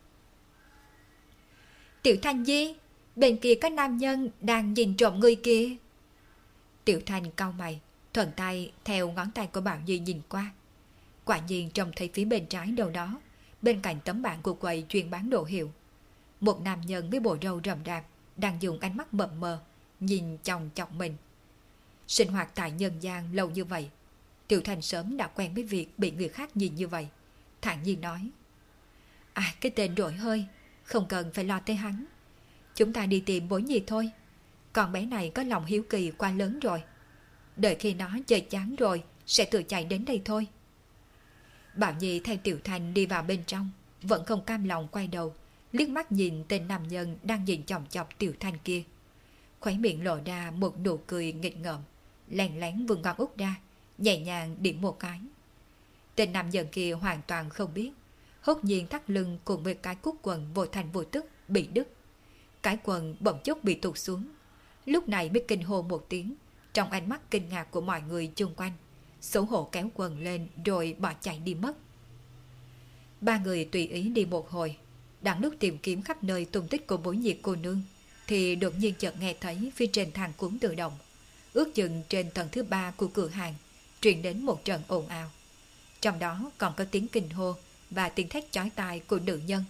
Tiểu Thanh Di, bên kia có nam nhân đang nhìn trộm người kia. Tiểu Thanh cau mày, thuận tay theo ngón tay của Bảo Nhi nhìn qua. Quả nhiên trông thấy phía bên trái đâu đó, bên cạnh tấm bảng của quầy chuyên bán đồ hiệu, một nam nhân với bộ râu rậm rạp đang dùng ánh mắt mập mờ nhìn chòng chọc mình. Sinh hoạt tại nhân gian lâu như vậy, Tiểu Thanh sớm đã quen với việc bị người khác nhìn như vậy, thản nhiên nói. Cái tên rỗi hơi, không cần phải lo tới hắn. Chúng ta đi tìm Bối Nhi thôi. Con bé này có lòng hiếu kỳ quá lớn rồi. Đợi khi nó chơi chán rồi sẽ tự chạy đến đây thôi. Bảo Nhi theo Tiểu Thanh đi vào bên trong, vẫn không cam lòng quay đầu, liếc mắt nhìn tên nam nhân đang nhìn chòng chọc Tiểu Thanh kia. Khóe miệng lộ ra một nụ cười nghịch ngợm, lén lén vươn ngón út ra, nhẹ nhàng điểm một cái. Tên nam nhân kia hoàn toàn không biết, hốt nhiên thắt lưng cùng với cái cúc quần vô thành vô tức bị đứt. Cái quần bỗng chốc bị tụt xuống, lúc này mới kinh hô một tiếng, trong ánh mắt kinh ngạc của mọi người chung quanh, xấu hổ kéo quần lên rồi bỏ chạy đi mất. 3 người tùy ý đi một hồi, đang lúc tìm kiếm khắp nơi tung tích của Bối Nhiệt cô nương, thì đột nhiên chợt nghe thấy phía trên thang cuốn tự động, ước chừng trên tầng thứ 3 của cửa hàng, truyền đến một trận ồn ào. Trong đó còn có tiếng kinh hô và tiếng thét chói tai của nữ nhân.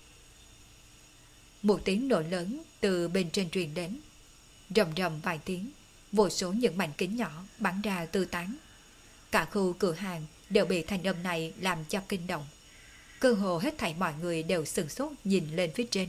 Một tiếng nổ lớn từ bên trên truyền đến, rầm rầm vài tiếng, vô số những mảnh kính nhỏ bắn ra tứ tán. Cả khu cửa hàng đều bị thanh âm này làm cho kinh động. Cơ hồ hết thảy mọi người đều sửng sốt nhìn lên phía trên.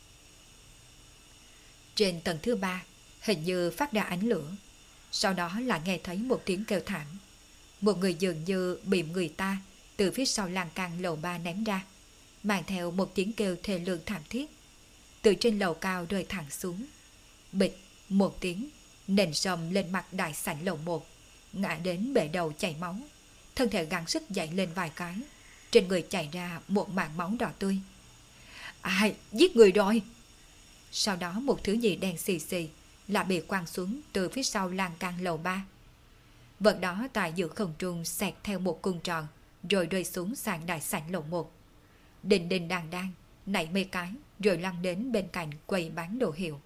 Trên tầng thứ 3 hình như phát ra ánh lửa, sau đó là nghe thấy một tiếng kêu thảm. Một người dường như bị người ta từ phía sau lan can lầu 3 ném ra, mang theo một tiếng kêu thê lương thảm thiết, từ trên lầu cao rơi thẳng xuống. Bịch một tiếng, nền sầm lên mặt đại sảnh lầu 1, ngã đến bể đầu chảy máu, thân thể gắng sức dậy lên vài cái, trên người chảy ra một mảng máu đỏ tươi. Ai giết người rồi? Sau đó một thứ gì đen xì xì là bị quăng xuống từ phía sau lan can lầu 3. Vật đó tại giữa không trung xẹt theo một cung tròn, rồi rơi xuống sàn đại sảnh lầu 1. Đình đình đàn đan, nảy mê cái, rồi lăn đến bên cạnh quầy bán đồ hiệu.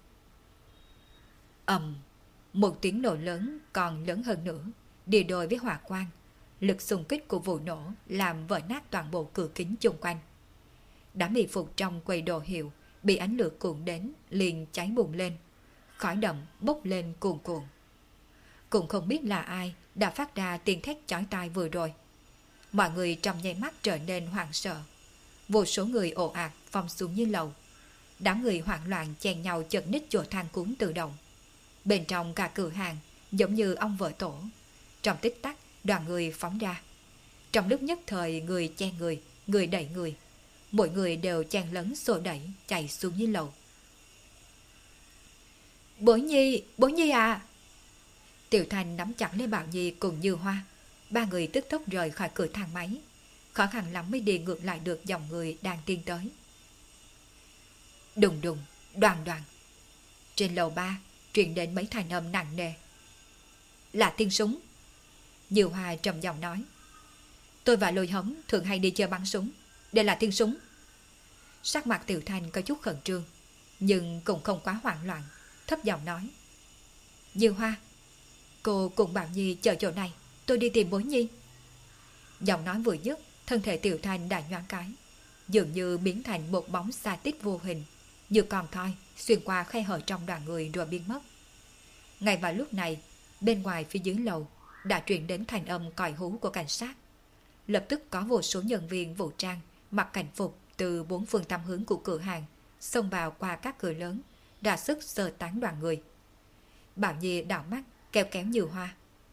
Một tiếng nổ lớn còn lớn hơn nữa, đi đôi với hỏa quang. Lực xung kích của vụ nổ làm vỡ nát toàn bộ cửa kính chung quanh. Đám y phục trong quầy đồ hiệu bị ánh lửa cuộn đến liền cháy bùng lên, khói đậm bốc lên cuồn cuộn. cũng không biết là ai đã phát ra tiếng thét chói tai vừa rồi. Mọi người trong nháy mắt trở nên hoảng sợ. Vô số người ồ ạt phong xuống như lầu. Đám người hoảng loạn chen nhau chật ních chỗ thang cuốn tự động. Bên trong cả cửa hàng giống như ông vợ tổ. Trong tích tắc đoàn người phóng ra. Trong lúc nhất thời người chen người đẩy người. Mỗi người đều chen lấn xô đẩy chạy xuống dưới lầu. Bố Nhi à! Tiểu Thành nắm chặt lấy Bảo Nhi cùng Như Hoa. Ba người tức tốc rời khỏi cửa thang máy. Khó khăn lắm mới đi ngược lại được dòng người đang tiến tới. Đùng đùng, đoàn đoàn. Trên lầu 3 truyền đến mấy thanh âm nặng nề. Là tiếng súng. Như Hoa trầm giọng nói. Tôi và Lôi Hống thường hay đi chơi bắn súng. Đây là tiếng súng. Sắc mặt Tiểu Thanh có chút khẩn trương, nhưng cũng không quá hoảng loạn, thấp giọng nói. Như Hoa, cô cùng Bảo Nhi chờ chỗ này, tôi đi tìm Bối Nhi. Giọng nói vừa dứt, thân thể Tiểu Thanh đã nhoáng cái, dường như biến thành một bóng xa tích vô hình, như con thoi xuyên qua khe hở trong đoàn người rồi biến mất. Ngay vào lúc này, bên ngoài phía dưới lầu đã truyền đến thanh âm còi hú của cảnh sát. Lập tức có vô số nhân viên vũ trang mặc cảnh phục từ bốn phương tám hướng của cửa hàng xông vào qua các cửa lớn, ra sức sơ tán đoàn người. Bảo Nhi đảo mắt kéo kéo Như Hoa.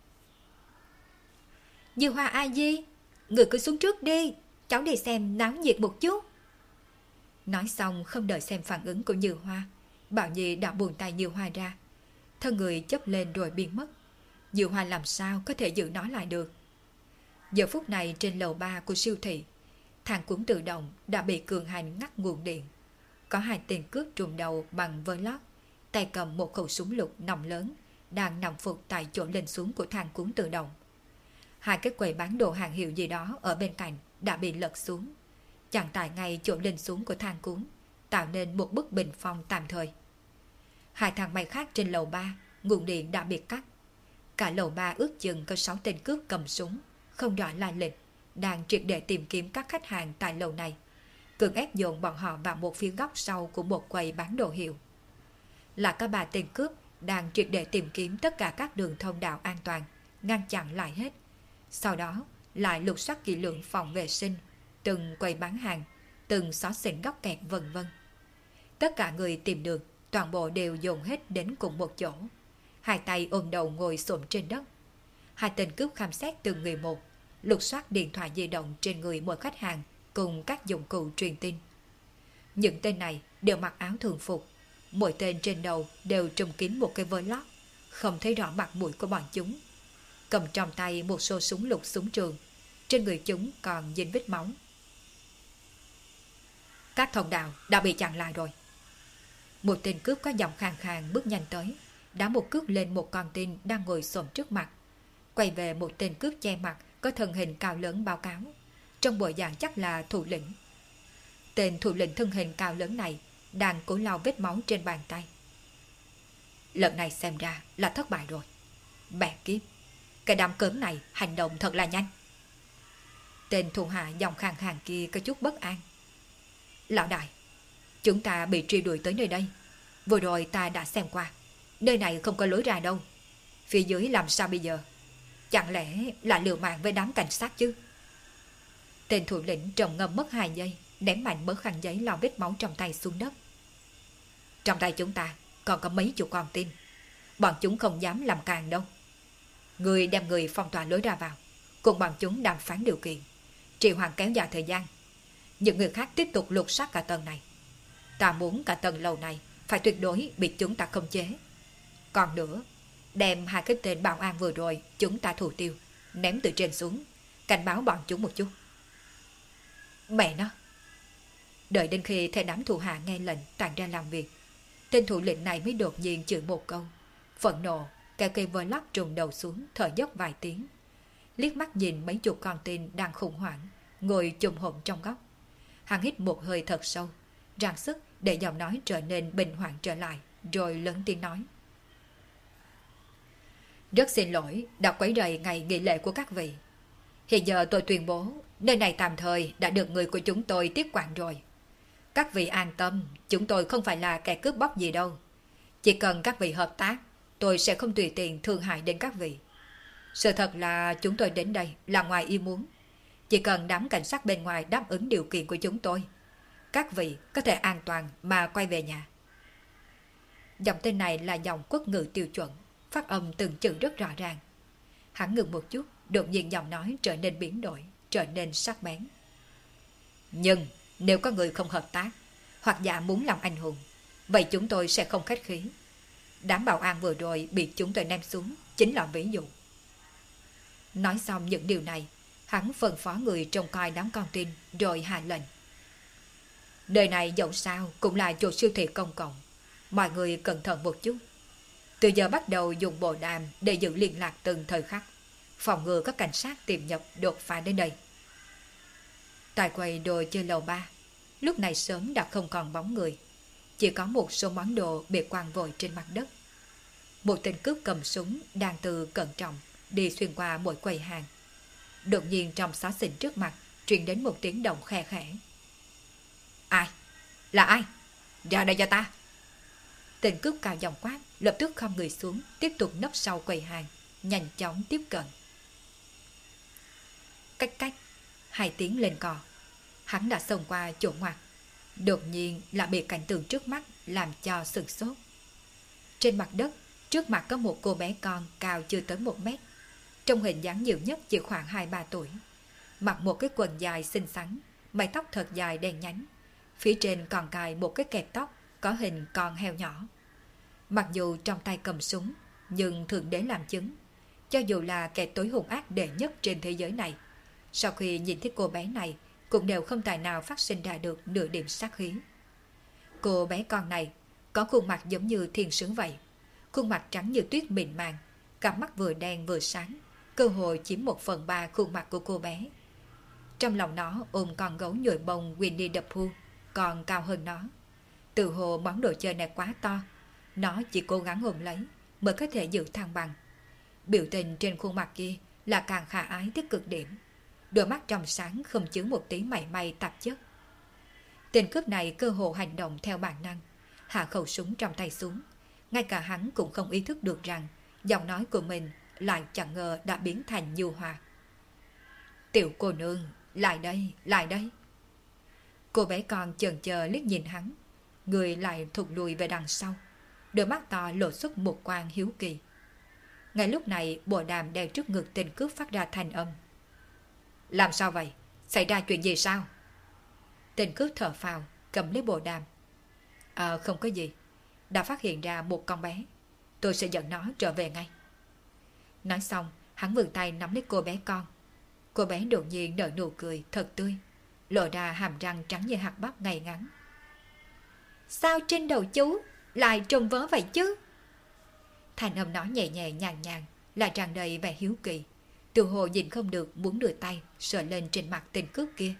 Như Hoa a di, người cứ xuống trước đi, cháu đi xem náo nhiệt một chút. Nói xong không đợi xem phản ứng của Như Hoa, Bảo Nhi đã buông tay Như Hoa ra, thân người chớp lên rồi biến mất. Như Hoa làm sao có thể giữ nó lại được. Giờ phút này trên lầu 3 của siêu thị, thang cuốn tự động đã bị cường hành ngắt nguồn điện. Có hai tên cướp trùm đầu bằng vơ lót, tay cầm một khẩu súng lục nòng lớn, đang nằm phục tại chỗ lên xuống của thang cuốn tự động. Hai cái quầy bán đồ hàng hiệu gì đó ở bên cạnh đã bị lật xuống, chặn tại ngay chỗ lên xuống của thang cuốn, tạo nên một bức bình phong tạm thời. Hai thang máy khác trên lầu 3, nguồn điện đã bị cắt. Cả lầu 3 ước chừng có 6 tên cướp cầm súng, không rõ lai lịch, đang triệt để tìm kiếm các khách hàng tại lầu này, cưỡng ép dồn bọn họ vào một phía góc sau của một quầy bán đồ hiệu. Là các bà tên cướp đang triệt để tìm kiếm tất cả các đường thông đạo an toàn, ngăn chặn lại hết. Sau đó lại lục soát kỹ lưỡng phòng vệ sinh, từng quầy bán hàng, từng xó xỉnh góc kẹt vân vân. Tất cả người tìm được, toàn bộ đều dồn hết đến cùng một chỗ. Hai tay ôm đầu ngồi xổm trên đất. Hai tên cướp khám xét từng người một, lục soát điện thoại di động trên người mỗi khách hàng cùng các dụng cụ truyền tin. Những tên này đều mặc áo thường phục, mỗi tên trên đầu đều trùm kín một cái vớ lót, không thấy rõ mặt mũi của bọn chúng. Cầm trong tay một xô súng lục súng trường, trên người chúng còn dính vết máu. Các thông đạo đã bị chặn lại rồi. Một tên cướp có giọng khàn khàn bước nhanh tới, đá một cước lên một con tin đang ngồi xổm trước mặt. Quay về một tên cướp che mặt có thân hình cao lớn báo cáo, trong bộ dạng chắc là thủ lĩnh. Tên thủ lĩnh thân hình cao lớn này đang cố lau vết máu trên bàn tay. Lần này xem ra là thất bại rồi. Mẹ kiếp, cái đám cớm này hành động thật là nhanh. Tên thủ hạ giọng khàn khàn kia có chút bất an. Lão đại, chúng ta bị truy đuổi tới nơi đây. Vừa rồi ta đã xem qua, nơi này không có lối ra đâu. Phía dưới làm sao bây giờ? Chẳng lẽ là liều mạng với đám cảnh sát chứ? Tên thủ lĩnh trầm ngâm mất 2 giây, ném mạnh mớ khăn giấy lau vết máu trong tay xuống đất. Trong tay chúng ta còn có mấy chục con tin, bọn chúng không dám làm càng đâu. Người đem người phong tỏa lối ra vào, cùng bọn chúng đàm phán điều kiện, trì hoãn kéo dài thời gian. Những người khác tiếp tục lục soát cả tầng này. Ta muốn cả tầng lầu này phải tuyệt đối bị chúng ta khống chế. Còn nữa, đem 2 cái tên bảo an vừa rồi chúng ta thủ tiêu, ném từ trên xuống, cảnh báo bọn chúng một chút. Mẹ nó! Đợi đến khi thấy đám thủ hạ nghe lệnh tản ra làm việc, tên thủ lĩnh này mới đột nhiên chửi một câu, phẫn nộ kéo cây vơ lót trùng đầu xuống, thở dốc vài tiếng, liếc mắt nhìn mấy chục con tin đang khủng hoảng ngồi chùm hổm trong góc. Hắn hít một hơi thật sâu, ráng sức để giọng nói trở nên bình hoãn trở lại, rồi lớn tiếng nói. Rất xin lỗi đã quấy rầy ngày nghỉ lễ của các vị. Hiện giờ tôi tuyên bố nơi này tạm thời đã được người của chúng tôi tiếp quản rồi. Các vị an tâm, chúng tôi không phải là kẻ cướp bóc gì đâu. Chỉ cần các vị hợp tác, tôi sẽ không tùy tiện thương hại đến các vị. Sự thật là chúng tôi đến đây là ngoài ý muốn. Chỉ cần đám cảnh sát bên ngoài đáp ứng điều kiện của chúng tôi, các vị có thể an toàn mà quay về nhà. Giọng tên này là giọng quốc ngữ tiêu chuẩn, phát âm từng chữ rất rõ ràng. Hắn ngừng một chút, đột nhiên giọng nói trở nên biến đổi, trở nên sắc bén. Nhưng nếu có người không hợp tác, hoặc giả muốn làm anh hùng, vậy chúng tôi sẽ không khách khí. Đám bảo an vừa rồi bị chúng tôi ném xuống chính là ví dụ. Nói xong những điều này, hắn phân phó người trông coi đám con tin rồi hạ lệnh. Đời này dẫu sao cũng là chỗ siêu thị công cộng, mọi người cẩn thận một chút. Từ giờ bắt đầu dùng bộ đàm để giữ liên lạc từng thời khắc, phòng ngừa các cảnh sát tìm nhập đột phá đến đây. Tại quầy đồ chơi lầu 3, lúc này sớm đã không còn bóng người, chỉ có một số món đồ bị quăng vội trên mặt đất. Một tên cướp cầm súng đang từ cẩn trọng đi xuyên qua mỗi quầy hàng. Đột nhiên trong xó xỉnh trước mặt truyền đến một tiếng động khe khẽ. Ai? Là ai? Ra đây cho ta! Tên cướp cao giọng quát, lập tức khom người xuống, tiếp tục nấp sau quầy hàng, nhanh chóng tiếp cận. Cách cách, 2 tiếng lên cò. Hắn đã xông qua chỗ ngoặt. Đột nhiên là bị cảnh tượng trước mắt làm cho sửng sốt. Trên mặt đất, trước mặt có một cô bé con cao chưa tới 1 mét. Trong hình dáng nhiều nhất chỉ khoảng 2-3 tuổi. Mặc một cái quần dài xinh xắn, mái tóc thật dài đen nhánh. Phía trên còn cài một cái kẹp tóc có hình con heo nhỏ. Mặc dù trong tay cầm súng, nhưng Thượng Đế làm chứng, cho dù là kẻ tối hung ác đệ nhất trên thế giới này, sau khi nhìn thấy cô bé này cũng đều không tài nào phát sinh ra được nửa điểm sát khí. Cô bé con này có khuôn mặt giống như thiên sứ vậy, khuôn mặt trắng như tuyết mịn màng, cặp mắt vừa đen vừa sáng, cơ hội chiếm 1/3 khuôn mặt của cô bé. Trong lòng nó ôm con gấu nhồi bông Winnie the Pooh, còn cao hơn nó. Từ hồ món đồ chơi này quá to, nó chỉ cố gắng ôm lấy mới có thể giữ thăng bằng. Biểu tình trên khuôn mặt kia là càng khả ái tới cực điểm. Đôi mắt trong sáng không chứa một tí mảy may tạp chất. Tên cướp này cơ hồ hành động theo bản năng, hạ khẩu súng trong tay xuống. Ngay cả hắn cũng không ý thức được rằng giọng nói của mình lại chẳng ngờ đã biến thành nhu hòa. Tiểu cô nương, lại đây, lại đây. Cô bé con chần chờ liếc nhìn hắn, người lại thụt lùi về đằng sau. Đôi mắt to lộ xuất một quang hiếu kỳ. Ngay lúc này bộ đàm đeo trước ngực tên cướp phát ra thanh âm. Làm sao vậy? Xảy ra chuyện gì sao? Tên cướp thở phào, cầm lấy bộ đàm. Không có gì. Đã phát hiện ra một con bé. Tôi sẽ dẫn nó trở về ngay. Nói xong, hắn vươn tay nắm lấy cô bé con. Cô bé đột nhiên nở nụ cười thật tươi, lộ ra hàm răng trắng như hạt bắp ngay ngắn. Sao trên đầu chú lại trông vớ vậy chứ? Thanh âm nói nhẹ nhẹ nhàng nhàng, lại tràn đầy vẻ hiếu kỳ. Từ hồ nhìn không được muốn đưa tay sờ lên trên mặt tên cướp kia.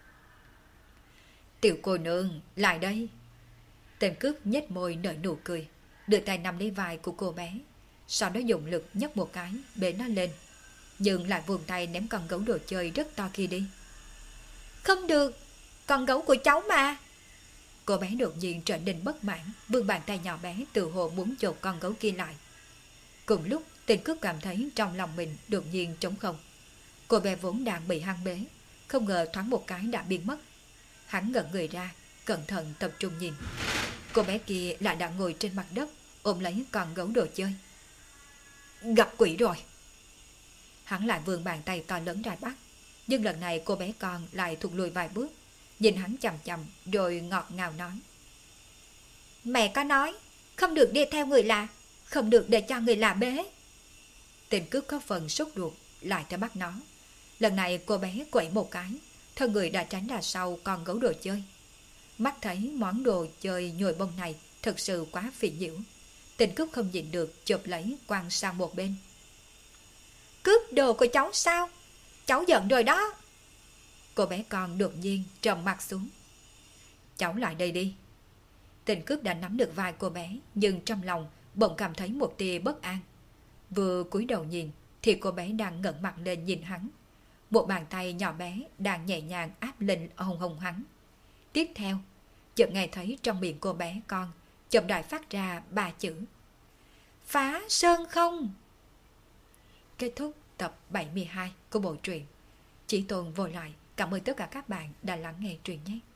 Tiểu cô nương, lại đây. Tên cướp nhếch môi nở nụ cười, đưa tay nắm lấy vai của cô bé, sau đó dùng lực nhấc một cái bế nó lên, nhưng lại vươn tay ném con gấu đồ chơi rất to kia đi. Không được, con gấu của cháu mà. Cô bé đột nhiên trở nên bất mãn, vươn bàn tay nhỏ bé từ hồ muốn chộp con gấu kia lại. Cùng lúc tên cướp cảm thấy trong lòng mình đột nhiên trống không. Cô bé vốn đang bị hắn bế, không ngờ thoáng một cái đã biến mất. Hắn ngẩng người ra, cẩn thận tập trung nhìn. Cô bé kia lại đã ngồi trên mặt đất, ôm lấy con gấu đồ chơi. Gặp quỷ rồi. Hắn lại vươn bàn tay to lớn ra bắt, nhưng lần này cô bé con lại thụt lùi vài bước, nhìn hắn chằm chằm rồi ngọt ngào nói. Mẹ có nói, không được đi theo người lạ, không được để cho người lạ bế. Tên cướp có phần sốt ruột, lại theo bắt nó. Lần này cô bé quẩy một cái, thân người đã tránh ra sau con gấu đồ chơi. Mắt thấy món đồ chơi nhồi bông này thật sự quá phiền nhiễu. Tên cướp không nhịn được chộp lấy quăng sang một bên. Cướp đồ của cháu sao? Cháu giận rồi đó. Cô bé con đột nhiên trầm mặt xuống. Cháu lại đây đi. Tên cướp đã nắm được vai cô bé, nhưng trong lòng bỗng cảm thấy một tia bất an. Vừa cúi đầu nhìn thì cô bé đang ngẩng mặt lên nhìn hắn. Một bàn tay nhỏ bé đang nhẹ nhàng áp lên hông hông hắn. Tiếp theo, chợt nghe thấy trong miệng cô bé con chậm rãi phát ra 3 chữ. phá sơn không. Kết thúc tập 72 của bộ truyện. Chỉ Tồn vô lại cảm ơn tất cả các bạn đã lắng nghe truyện nhé.